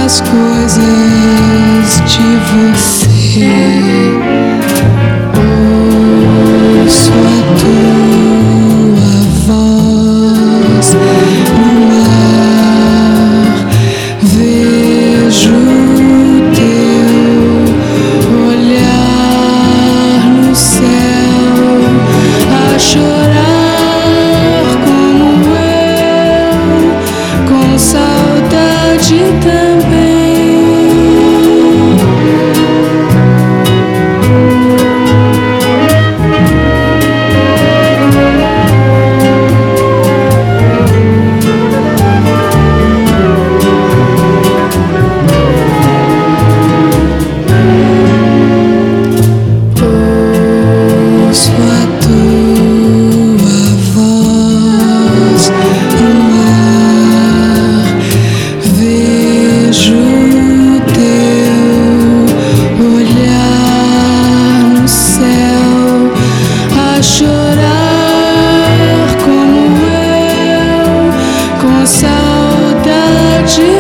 as coisas de você. Ouço a tua voz no mar, vejo teu olhar no céu, a chorar como eu, com saudade também. Ouço a tua voz no mar, vejo teu olhar no céu, a chorar como eu, com saudade.